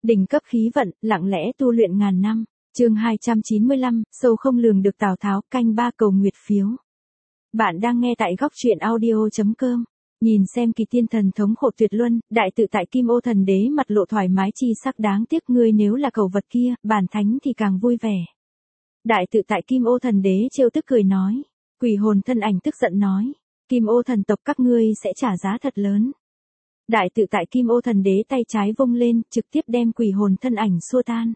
Đỉnh cấp khí vận, lặng lẽ tu luyện ngàn năm. Chương 295, sâu không lường được Tào Tháo, canh 3 cầu nguyệt phiếu. Bạn đang nghe tại góc truyện audio.com. Nhìn xem Kỳ Tiên thần thống khổ tuyệt luân, đại tự tại Kim Ô thần đế mặt lộ thoải mái chi sắc, đáng tiếc ngươi nếu là cầu vật kia, bản thánh thì càng vui vẻ. Đại tự tại Kim Ô thần đế trêu tức cười nói. Quỷ hồn thân ảnh tức giận nói. Kim Ô thần tộc các ngươi sẽ trả giá thật lớn. Đại tự tại Kim Ô thần đế tay trái vung lên, trực tiếp đem quỷ hồn thân ảnh xua tan.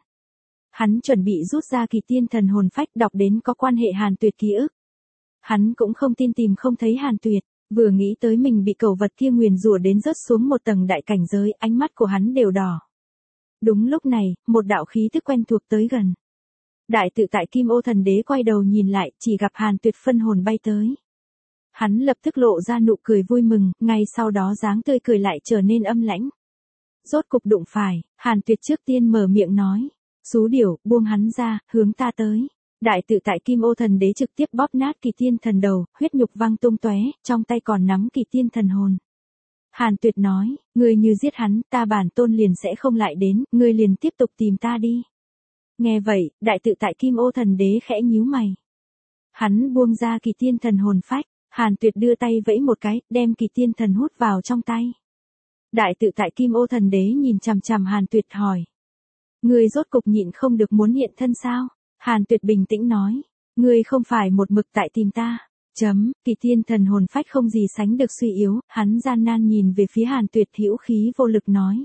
Hắn chuẩn bị rút ra Kỳ Tiên thần hồn phách đọc đến có quan hệ Hàn Tuyệt ký ức. Hắn cũng không tin tìm không thấy Hàn Tuyệt, vừa nghĩ tới mình bị cẩu vật kia nguyền rủa đến rớt xuống một tầng đại cảnh giới, ánh mắt của hắn đều đỏ. Đúng lúc này, một đạo khí tức quen thuộc tới gần. Đại tự tại Kim Ô thần đế quay đầu nhìn lại, chỉ gặp Hàn Tuyệt phân hồn bay tới. Hắn lập tức lộ ra nụ cười vui mừng, ngay sau đó dáng tươi cười lại trở nên âm lãnh. Rốt cục đụng phải, Hàn Tuyệt trước tiên mở miệng nói. Xú điểu, buông hắn ra, hướng ta tới. Đại tự tại Kim Ô thần đế trực tiếp bóp nát Kỳ Tiên thần đầu, huyết nhục văng tung tóe, trong tay còn nắm Kỳ Tiên thần hồn. Hàn Tuyệt nói, ngươi như giết hắn, ta bản tôn liền sẽ không lại đến, ngươi liền tiếp tục tìm ta đi. Nghe vậy, đại tự tại Kim Ô thần đế khẽ nhíu mày. Hắn buông ra Kỳ Tiên thần hồn phách, Hàn Tuyệt đưa tay vẫy một cái, đem Kỳ Tiên thần hút vào trong tay. Đại tự tại Kim Ô thần đế nhìn chằm chằm Hàn Tuyệt hỏi. Ngươi rốt cục nhịn không được muốn hiện thân sao? Hàn Tuyệt bình tĩnh nói. Ngươi không phải một mực tại tìm ta. Kỳ Tiên thần hồn phách không gì sánh được suy yếu, hắn gian nan nhìn về phía Hàn Tuyệt, hữu khí vô lực nói.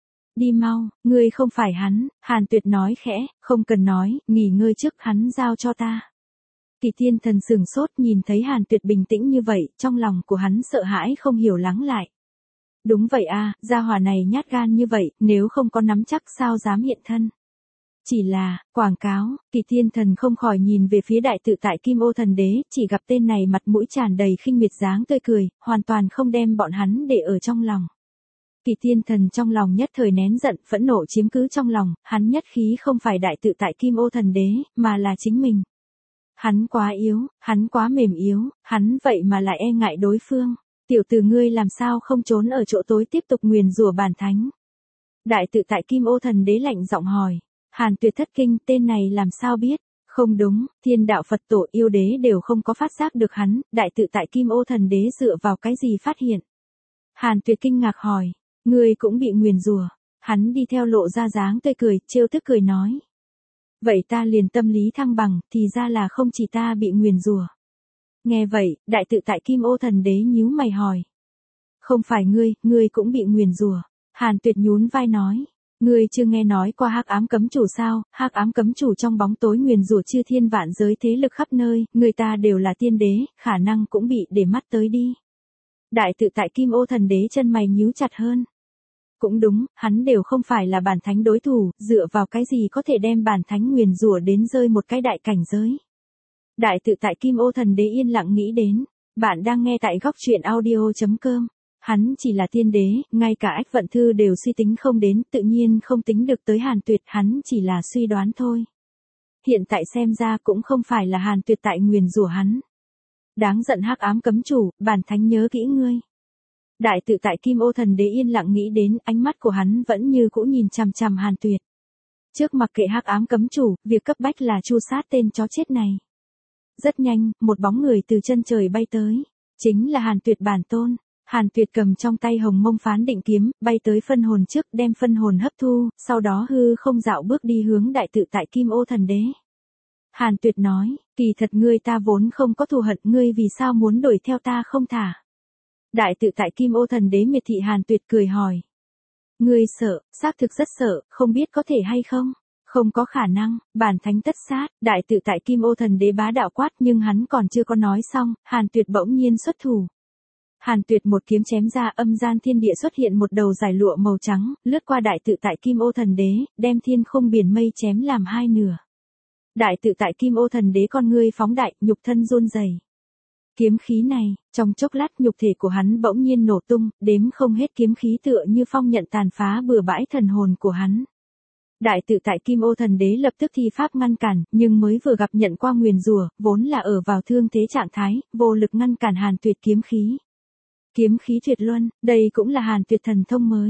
Đi mau, ngươi không phải hắn. Hàn Tuyệt nói khẽ, không cần nói, nghỉ ngơi trước, hắn giao cho ta. Kỳ Tiên thần sừng sốt nhìn thấy Hàn Tuyệt bình tĩnh như vậy, trong lòng của hắn sợ hãi không hiểu lắng lại. Đúng vậy a, gia hỏa này nhát gan như vậy, nếu không có nắm chắc sao dám hiện thân. Chỉ là, quảng cáo, Kỳ Tiên thần không khỏi nhìn về phía đại tự tại Kim Ô thần đế, chỉ gặp tên này mặt mũi tràn đầy khinh miệt dáng tươi cười, hoàn toàn không đem bọn hắn để ở trong lòng. Kỳ Tiên thần trong lòng nhất thời nén giận, phẫn nộ chiếm cứ trong lòng, hắn nhất khí không phải đại tự tại Kim Ô thần đế, mà là chính mình. Hắn quá yếu, hắn quá mềm yếu, hắn vậy mà lại e ngại đối phương. Tiểu tử ngươi làm sao không trốn ở chỗ tối tiếp tục nguyền rủa bản thánh. Đại tự tại Kim Ô thần đế lạnh giọng hỏi. Hàn Tuyệt thất kinh, tên này làm sao biết. Không đúng, thiên đạo Phật tổ yêu đế đều không có phát giác được hắn, đại tự tại Kim Ô thần đế dựa vào cái gì phát hiện. Hàn Tuyệt kinh ngạc hỏi. Ngươi cũng bị nguyền rủa. Hắn đi theo lộ ra dáng tươi cười, trêu tức cười nói. Vậy ta liền tâm lý thăng bằng, thì ra là không chỉ ta bị nguyền rủa. Nghe vậy, đại tự tại Kim Ô thần đế nhíu mày hỏi. Không phải ngươi cũng bị nguyền rủa. Hàn Tuyệt nhún vai nói. Ngươi chưa nghe nói qua Hắc Ám cấm chủ sao? Hắc Ám cấm chủ trong bóng tối nguyền rủa chư thiên vạn giới thế lực khắp nơi, người ta đều là tiên đế, khả năng cũng bị để mắt tới đi. Đại tự tại Kim Ô thần đế chân mày nhíu chặt hơn. Cũng đúng, hắn đều không phải là bản thánh đối thủ, dựa vào cái gì có thể đem bản thánh nguyền rủa đến rơi một cái đại cảnh giới. Đại tự tại Kim Ô thần đế yên lặng nghĩ đến. Bạn đang nghe tại góc truyện audio.com. Hắn chỉ là tiên đế, ngay cả Ách Vận Thư đều suy tính không đến, tự nhiên không tính được tới Hàn Tuyệt, hắn chỉ là suy đoán thôi. Hiện tại xem ra cũng không phải là Hàn Tuyệt tại nguyền rủa hắn. Đáng giận Hắc Ám cấm chủ, bản thánh nhớ kỹ ngươi. Đại tự tại Kim Ô thần đế yên lặng nghĩ đến, ánh mắt của hắn vẫn như cũ nhìn chằm chằm Hàn Tuyệt. Trước mặc kệ Hắc Ám cấm chủ, việc cấp bách là tru sát tên chó chết này. Rất nhanh, một bóng người từ chân trời bay tới. Chính là Hàn Tuyệt bản tôn. Hàn Tuyệt cầm trong tay Hồng Mông Phán Định kiếm, bay tới phân hồn trước, đem phân hồn hấp thu, sau đó hư không dạo bước đi hướng đại tự tại Kim Ô thần đế. Hàn Tuyệt nói, kỳ thật ngươi ta vốn không có thù hận, ngươi vì sao muốn đuổi theo ta không thả. Đại tự tại Kim Ô thần đế miệt thị Hàn Tuyệt cười hỏi. Ngươi sợ, xác thực rất sợ, không biết có thể hay không. Không có khả năng, bản thánh tất sát. Đại tự tại Kim Ô thần đế bá đạo quát, nhưng hắn còn chưa có nói xong, Hàn Tuyệt bỗng nhiên xuất thủ. Hàn Tuyệt một kiếm chém ra, âm gian thiên địa xuất hiện một đầu giải lụa màu trắng, lướt qua đại tự tại Kim Ô thần đế, đem thiên không biển mây chém làm hai nửa. Đại tự tại Kim Ô thần đế con ngươi phóng đại, nhục thân run rẩy. Kiếm khí này, trong chốc lát nhục thể của hắn bỗng nhiên nổ tung, đếm không hết kiếm khí tựa như phong nhận tàn phá bừa bãi thần hồn của hắn. Đại tự tại Kim Ô thần đế lập tức thi pháp ngăn cản, nhưng mới vừa gặp nhận qua nguyền rủa, vốn là ở vào thương thế trạng thái, vô lực ngăn cản Hàn Tuyệt kiếm khí. Kiếm khí tuyệt luân, đây cũng là Hàn Tuyệt thần thông mới.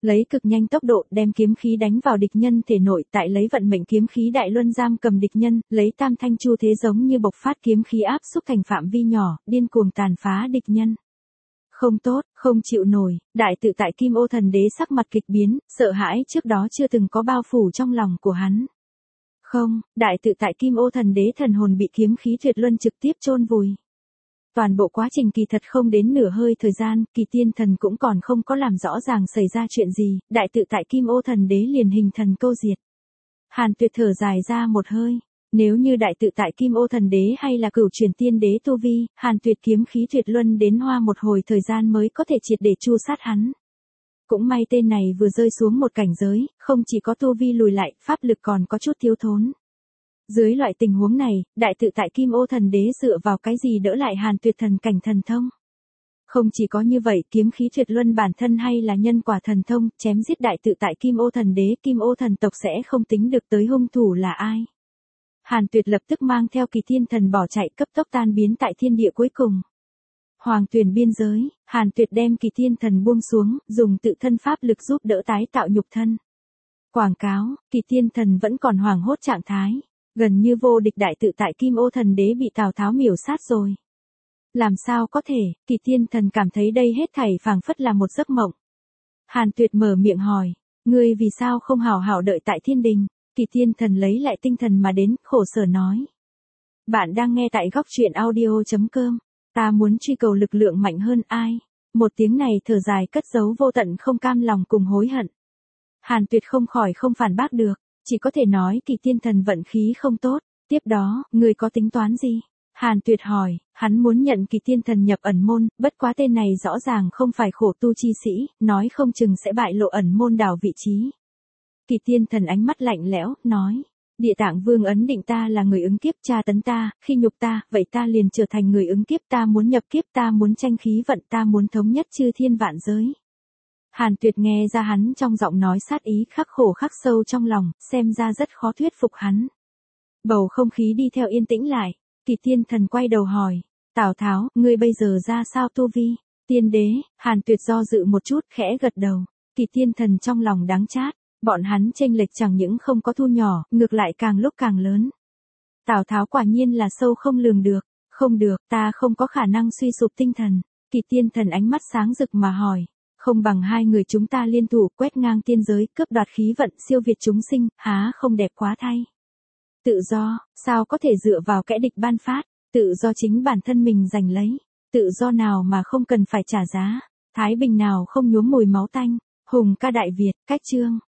lấy cực nhanh tốc độ đem kiếm khí đánh vào địch nhân thể nội, tại lấy vận mệnh kiếm khí đại luân giam cầm địch nhân, lấy tam thanh chu thế giống như bộc phát kiếm khí áp xúc thành phạm vi nhỏ, điên cuồng tàn phá địch nhân. Không tốt, không chịu nổi, đại tự tại Kim Ô Thần Đế sắc mặt kịch biến, sợ hãi trước đó chưa từng có bao phủ trong lòng của hắn. Không, đại tự tại Kim Ô Thần Đế thần hồn bị kiếm khí tuyệt luân trực tiếp chôn vùi. Toàn bộ quá trình kỳ thật không đến nửa hơi thời gian, Kỳ Tiên Thần cũng còn không có làm rõ ràng xảy ra chuyện gì, đại tự tại Kim Ô Thần Đế liền hình thần câu diệt. Hàn Tuyệt thở dài ra một hơi. Nếu như đại tự tại Kim Ô Thần Đế hay là Cửu Truyền Tiên Đế tu vi, Hàn Tuyệt kiếm khí tuyệt luân đến hoa một hồi thời gian mới có thể triệt để chu sát hắn. Cũng may tên này vừa rơi xuống một cảnh giới, không chỉ có tu vi lùi lại, pháp lực còn có chút thiếu thốn. Dưới loại tình huống này, đại tự tại Kim Ô Thần Đế dựa vào cái gì đỡ lại Hàn Tuyệt thần cảnh thần thông? Không chỉ có như vậy, kiếm khí tuyệt luân bản thân hay là nhân quả thần thông, chém giết đại tự tại Kim Ô Thần Đế, Kim Ô thần tộc sẽ không tính được tới hung thủ là ai. Hàn Tuyệt lập tức mang theo Kỳ Tiên Thần bỏ chạy, cấp tốc tan biến tại thiên địa cuối cùng. Hoàng Tuyền biên giới, Hàn Tuyệt đem Kỳ Tiên Thần buông xuống, dùng tự thân pháp lực giúp đỡ tái tạo nhục thân. Quảng cáo, Kỳ Tiên Thần vẫn còn hoảng hốt trạng thái, gần như vô địch đại tự tại Kim Ô Thần Đế bị Tào Tháo miểu sát rồi. Làm sao có thể, Kỳ Tiên Thần cảm thấy đây hết thảy phảng phất là một giấc mộng. Hàn Tuyệt mở miệng hỏi, ngươi vì sao không hảo hảo đợi tại thiên đình? Kỳ Tiên Thần lấy lại tinh thần mà đến, khổ sở nói. Bạn đang nghe tại góc truyện audio.com. Ta muốn truy cầu lực lượng mạnh hơn ai? Một tiếng này thở dài cất giấu vô tận không cam lòng cùng hối hận. Hàn Tuyệt không khỏi không phản bác được, chỉ có thể nói Kỳ Tiên Thần vận khí không tốt. Tiếp đó, người có tính toán gì? Hàn Tuyệt hỏi, hắn muốn nhận Kỳ Tiên Thần nhập ẩn môn, bất quá tên này rõ ràng không phải khổ tu chi sĩ, nói không chừng sẽ bại lộ ẩn môn đảo vị trí. Kỳ Tiên Thần ánh mắt lạnh lẽo, nói, Địa Tạng Vương ấn định ta là người ứng kiếp, tra tấn ta, khi nhục ta, vậy ta liền trở thành người ứng kiếp, ta muốn nhập kiếp, ta muốn tranh khí vận, ta muốn thống nhất chư thiên vạn giới. Hàn Tuyệt nghe ra hắn trong giọng nói sát ý khắc khổ khắc sâu trong lòng, xem ra rất khó thuyết phục hắn. Bầu không khí đi theo yên tĩnh lại, Kỳ Tiên Thần quay đầu hỏi, Tào Tháo, ngươi bây giờ ra sao tu vi? Tiên đế, Hàn Tuyệt do dự một chút, khẽ gật đầu. Kỳ Tiên Thần trong lòng đáng chát. Bọn hắn chênh lệch chẳng những không có thu nhỏ, ngược lại càng lúc càng lớn. Tào Tháo quả nhiên là sâu không lường được. Không được, ta không có khả năng suy sụp tinh thần. Kỳ Tiên Thần ánh mắt sáng rực mà hỏi. Không bằng hai người chúng ta liên thủ quét ngang tiên giới, cướp đoạt khí vận, siêu việt chúng sinh, há không đẹp quá thay. Tự do, sao có thể dựa vào kẻ địch ban phát, tự do chính bản thân mình giành lấy. Tự do nào mà không cần phải trả giá, thái bình nào không nhuốm mùi máu tanh. Hùng ca Đại Việt, cách chương.